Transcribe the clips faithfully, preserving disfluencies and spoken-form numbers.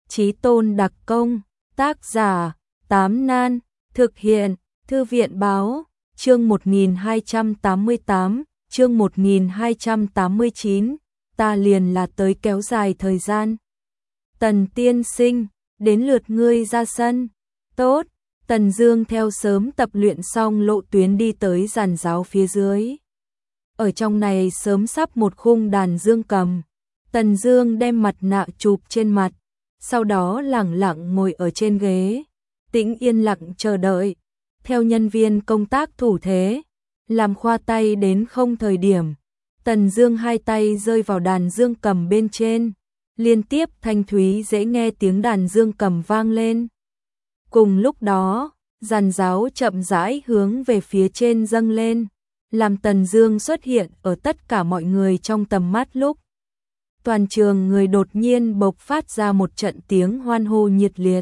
Chí Tôn đặc công, tác giả, Tám Nan, thực hiện, Thư viện báo, chương một nghìn hai trăm tám mươi tám, chương một nghìn hai trăm tám mươi chín, ta liền là tới kéo dài thời gian. Tần tiên sinh, đến lượt ngươi ra sân. Tốt, Tần Dương theo sớm tập luyện xong lộ tuyến đi tới giàn giáo phía dưới. Ở trong này sớm sắp một khung đàn dương cầm. Tần Dương đem mặt nạ chụp trên mặt, sau đó lẳng lặng ngồi ở trên ghế, tĩnh yên lặng chờ đợi. Theo nhân viên công tác thủ thế, làm khoa tay đến không thời điểm, Tần Dương hai tay rơi vào đàn dương cầm bên trên, liên tiếp thanh thúy dễ nghe tiếng đàn dương cầm vang lên. Cùng lúc đó, giàn giáo chậm rãi hướng về phía trên dâng lên, làm Tần Dương xuất hiện ở tất cả mọi người trong tầm mắt lúc. Toàn trường người đột nhiên bộc phát ra một trận tiếng hoan hô nhiệt liệt.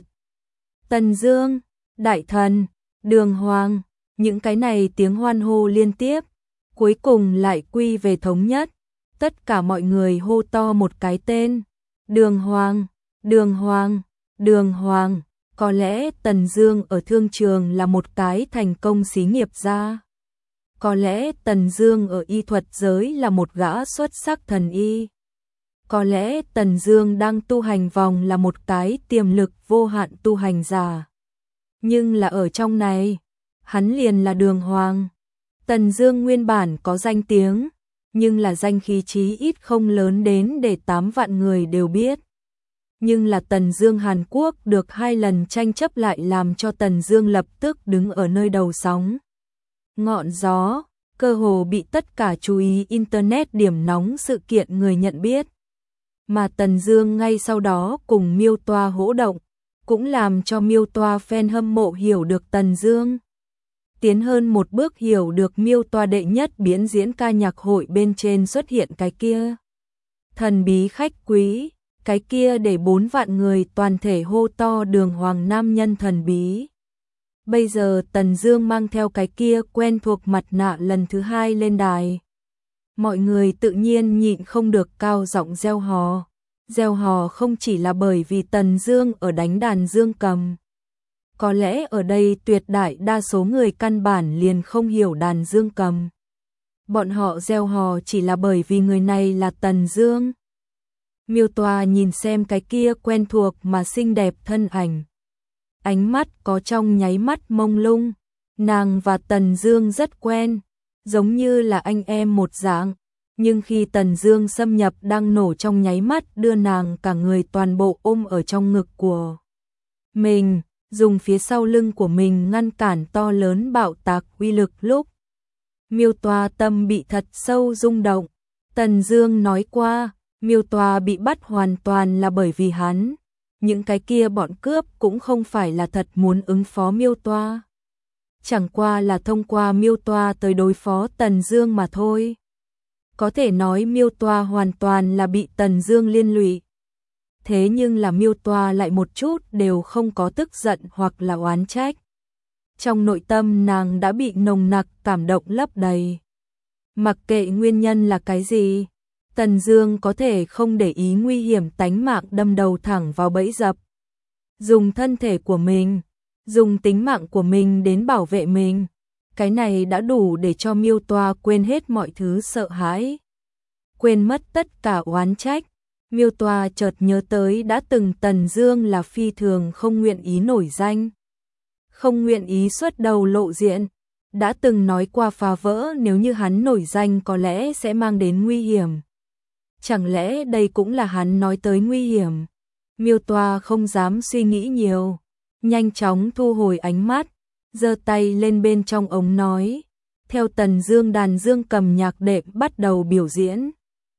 Tần Dương, Đại Thần, Đường Hoàng, những cái này tiếng hoan hô liên tiếp, cuối cùng lại quy về thống nhất. Tất cả mọi người hô to một cái tên, Đường Hoàng, Đường Hoàng, Đường Hoàng. Có lẽ Tần Dương ở thương trường là một cái thành công xí nghiệp gia. Có lẽ Tần Dương ở y thuật giới là một gã xuất sắc thần y. Có lẽ Tần Dương đang tu hành vòng là một cái tiềm lực vô hạn tu hành giả. Nhưng là ở trong này, hắn liền là Đường Hoàng. Tần Dương nguyên bản có danh tiếng, nhưng là danh khí chí ít không lớn đến để tám vạn người đều biết. Nhưng là Tần Dương Hàn Quốc được hai lần tranh chấp lại làm cho Tần Dương lập tức đứng ở nơi đầu sóng ngọn gió, cơ hồ bị tất cả chú ý internet điểm nóng sự kiện người nhận biết. Mà Tần Dương ngay sau đó cùng Miêu Toa hỗ động, cũng làm cho Miêu Toa fan hâm mộ hiểu được Tần Dương. Tiến hơn một bước hiểu được Miêu Toa đệ nhất biến diễn ca nhạc hội bên trên xuất hiện cái kia thần bí khách quý, cái kia để bốn vạn người toàn thể hô to Đường Hoàng nam nhân thần bí. Bây giờ Tần Dương mang theo cái kia quen thuộc mặt nạ lần thứ hai lên đài. Mọi người tự nhiên nhịn không được cao giọng reo hò. Reo hò không chỉ là bởi vì Tần Dương ở đánh đàn dương cầm. Có lẽ ở đây tuyệt đại đa số người căn bản liền không hiểu đàn dương cầm. Bọn họ reo hò chỉ là bởi vì người này là Tần Dương. Miêu Toa nhìn xem cái kia quen thuộc mà xinh đẹp thân ảnh. Ánh mắt có trong nháy mắt mông lung, nàng và Tần Dương rất quen, giống như là anh em một dạng, nhưng khi Tần Dương xâm nhập đang nổ trong nháy mắt đưa nàng cả người toàn bộ ôm ở trong ngực của mình, dùng phía sau lưng của mình ngăn cản to lớn bạo tạc uy lực lúc. Miêu Toa tâm bị thật sâu rung động. Tần Dương nói qua, Miêu Toa bị bắt hoàn toàn là bởi vì hắn. Những cái kia bọn cướp cũng không phải là thật muốn ứng phó Miêu Toa. Chẳng qua là thông qua Miêu Toa tới đối phó Tần Dương mà thôi. Có thể nói Miêu Toa hoàn toàn là bị Tần Dương liên lụy. Thế nhưng là Miêu Toa lại một chút đều không có tức giận hoặc là oán trách. Trong nội tâm nàng đã bị nồng nặc cảm động lấp đầy. Mặc kệ nguyên nhân là cái gì, Tần Dương có thể không để ý nguy hiểm tánh mạng đâm đầu thẳng vào bẫy dập. Dùng thân thể của mình, dùng tính mạng của mình đến bảo vệ mình. Cái này đã đủ để cho Miêu Toa quên hết mọi thứ sợ hãi. Quên mất tất cả oán trách. Miêu Toa chợt nhớ tới đã từng Tần Dương là phi thường không nguyện ý nổi danh. Không nguyện ý xuất đầu lộ diện. Đã từng nói qua phá vỡ nếu như hắn nổi danh có lẽ sẽ mang đến nguy hiểm. Chẳng lẽ đây cũng là hắn nói tới nguy hiểm? Miêu Toa không dám suy nghĩ nhiều, nhanh chóng thu hồi ánh mắt, giơ tay lên bên trong ống nói, theo Tần Dương đàn dương cầm nhạc đệm bắt đầu biểu diễn.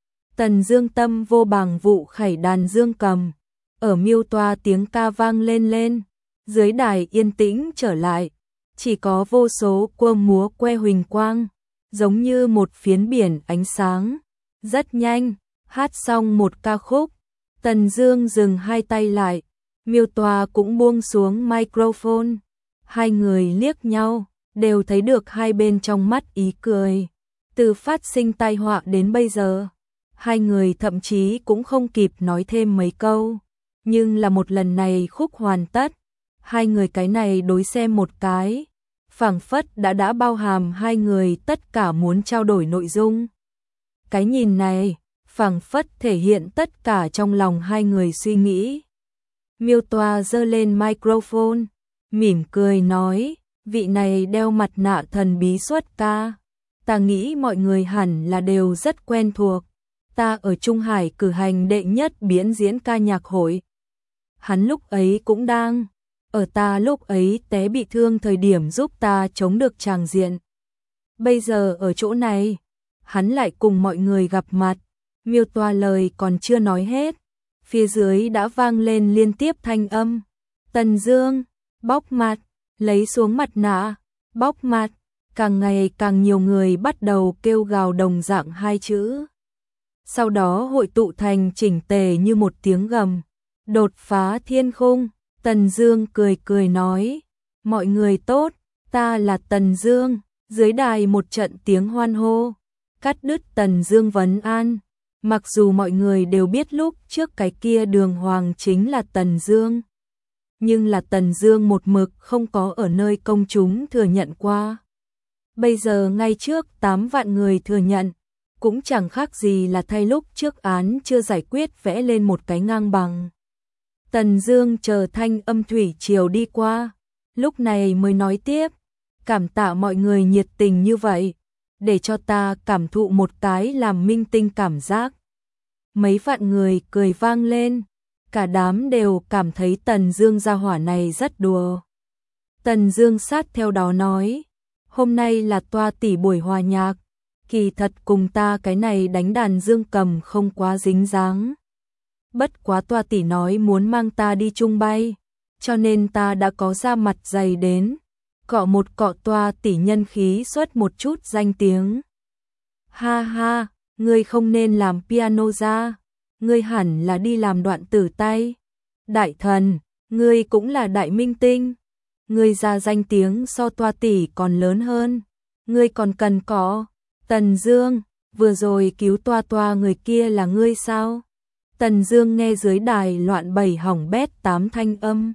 Tần Dương tâm vô bằng vụ khẩy đàn dương cầm, ở Miêu Toa tiếng ca vang lên lên, dưới đài yên tĩnh trở lại, chỉ có vô số quơ múa que huỳnh quang, giống như một phiến biển ánh sáng. Rất nhanh, hát xong một ca khúc, Tần Dương dừng hai tay lại, Miêu Toa cũng buông xuống microphone. Hai người liếc nhau, đều thấy được hai bên trong mắt ý cười. Từ phát sinh tai họa đến bây giờ, hai người thậm chí cũng không kịp nói thêm mấy câu. Nhưng là một lần này khúc hoàn tất, hai người cái này đối xem một cái, phảng phất đã đã bao hàm hai người tất cả muốn trao đổi nội dung. Cái nhìn này, phảng phất thể hiện tất cả trong lòng hai người suy nghĩ. Miêu Toa giơ lên microphone, mỉm cười nói, vị này đeo mặt nạ thần bí xuất ca. Ta nghĩ mọi người hẳn là đều rất quen thuộc. Ta ở Trung Hải cử hành đệ nhất biến diễn ca nhạc hội. Hắn lúc ấy cũng đang, ở ta lúc ấy té bị thương thời điểm giúp ta chống được tràng diện. Bây giờ ở chỗ này, hắn lại cùng mọi người gặp mặt. Miêu Toa lời còn chưa nói hết, phía dưới đã vang lên liên tiếp thanh âm. Tần Dương, bóc mặt, lấy xuống mặt nạ, bóc mặt. Càng ngày càng nhiều người bắt đầu kêu gào đồng dạng hai chữ. Sau đó hội tụ thành chỉnh tề như một tiếng gầm. Đột phá thiên khung, Tần Dương cười cười nói, mọi người tốt, ta là Tần Dương. Dưới đài một trận tiếng hoan hô, cắt đứt Tần Dương vấn an. Mặc dù mọi người đều biết lúc trước cái kia đường hoàng chính là Tần Dương, nhưng là Tần Dương một mực không có ở nơi công chúng thừa nhận qua. Bây giờ ngay trước tám vạn người thừa nhận, cũng chẳng khác gì là thay lúc trước án chưa giải quyết vẽ lên một cái ngang bằng. Tần Dương chờ thanh âm thủy triều đi qua, lúc này mới nói tiếp, cảm tạ mọi người nhiệt tình như vậy, để cho ta cảm thụ một cái làm minh tinh cảm giác. Mấy vạn người cười vang lên, cả đám đều cảm thấy Tần Dương gia hỏa này rất đùa. Tần Dương sát theo đó nói, hôm nay là Toa tỷ buổi hòa nhạc, kỳ thật cùng ta cái này đánh đàn dương cầm không quá dính dáng. Bất quá Toa tỷ nói muốn mang ta đi chung bay, cho nên ta đã có ra mặt dày đến, cọ một cọ Toa tỷ nhân khí xuất một chút danh tiếng. Ha ha, ngươi không nên làm piano ra, ngươi hẳn là đi làm đoạn tử tay. Đại thần, ngươi cũng là đại minh tinh, ngươi ra danh tiếng so Toa tỷ còn lớn hơn, ngươi còn cần có. Tần Dương, vừa rồi cứu Toa Toa người kia là ngươi sao? Tần Dương nghe dưới đài loạn bảy hỏng bét tám thanh âm.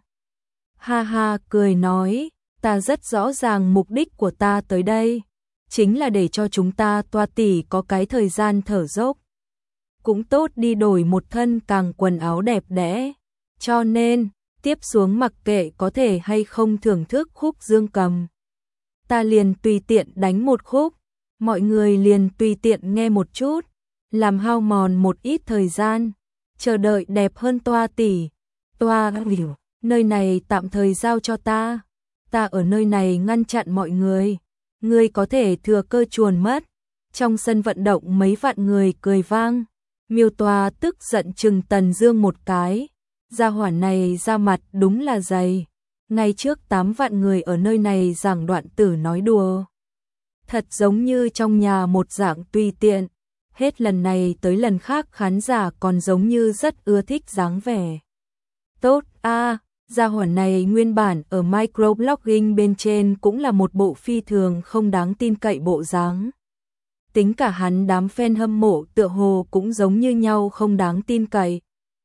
Ha ha cười nói, ta rất rõ ràng mục đích của ta tới đây, chính là để cho chúng ta Toa tỷ có cái thời gian thở dốc. Cũng tốt đi đổi một thân càng quần áo đẹp đẽ. Cho nên, tiếp xuống mặc kệ có thể hay không thưởng thức khúc dương cầm, ta liền tùy tiện đánh một khúc, mọi người liền tùy tiện nghe một chút, làm hao mòn một ít thời gian, chờ đợi đẹp hơn Toa tỷ. Toa hiểu, nơi này tạm thời giao cho ta, ta ở nơi này ngăn chặn mọi người, ngươi có thể thừa cơ chuồn mất. Trong sân vận động mấy vạn người cười vang. Miêu Toa tức giận chừng Tần Dương một cái, gia hỏa này ra mặt đúng là dày. Ngay trước tám vạn người ở nơi này giảng đoạn tử nói đùa, thật giống như trong nhà một dạng tùy tiện, hết lần này tới lần khác khán giả còn giống như rất ưa thích dáng vẻ. Tốt a, à, gia hỏa này nguyên bản ở microblogging bên trên cũng là một bộ phi thường không đáng tin cậy bộ dáng. Tính cả hắn đám fan hâm mộ tựa hồ cũng giống như nhau không đáng tin cậy.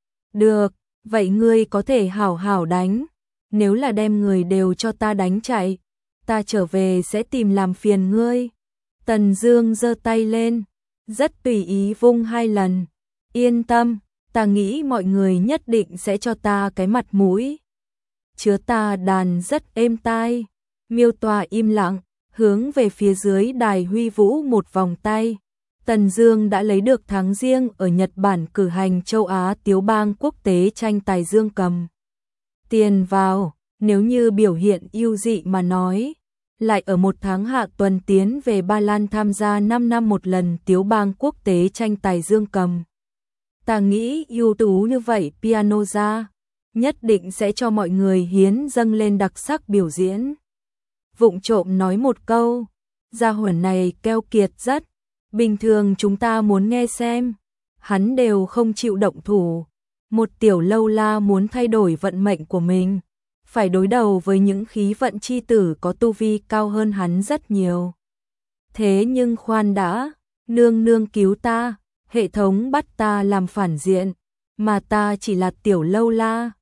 Được, vậy ngươi có thể hảo hảo đánh, nếu là đem người đều cho ta đánh chạy, ta trở về sẽ tìm làm phiền ngươi. Tần Dương giơ tay lên, rất tùy ý vung hai lần. Yên tâm, ta nghĩ mọi người nhất định sẽ cho ta cái mặt mũi. Chứa ta đàn rất êm tai. Miêu Toa im lặng, hướng về phía dưới đài huy vũ một vòng tay. Tần Dương đã lấy được tháng riêng ở Nhật Bản cử hành châu Á Tiếu bang quốc tế tranh tài dương cầm. Tiền vào, nếu như biểu hiện ưu dị mà nói, lại ở một tháng hạ tuần tiến về Ba Lan tham gia năm năm một lần Tiếu bang quốc tế tranh tài dương cầm. Ta nghĩ ưu tú như vậy piano ra, nhất định sẽ cho mọi người hiến dâng lên đặc sắc biểu diễn. Vụng trộm nói một câu, gia hỏa này keo kiệt rất, bình thường chúng ta muốn nghe xem, hắn đều không chịu động thủ. Một tiểu lâu la muốn thay đổi vận mệnh của mình, phải đối đầu với những khí vận chi tử có tu vi cao hơn hắn rất nhiều. Thế nhưng khoan đã, nương nương cứu ta, hệ thống bắt ta làm phản diện, mà ta chỉ là tiểu lâu la.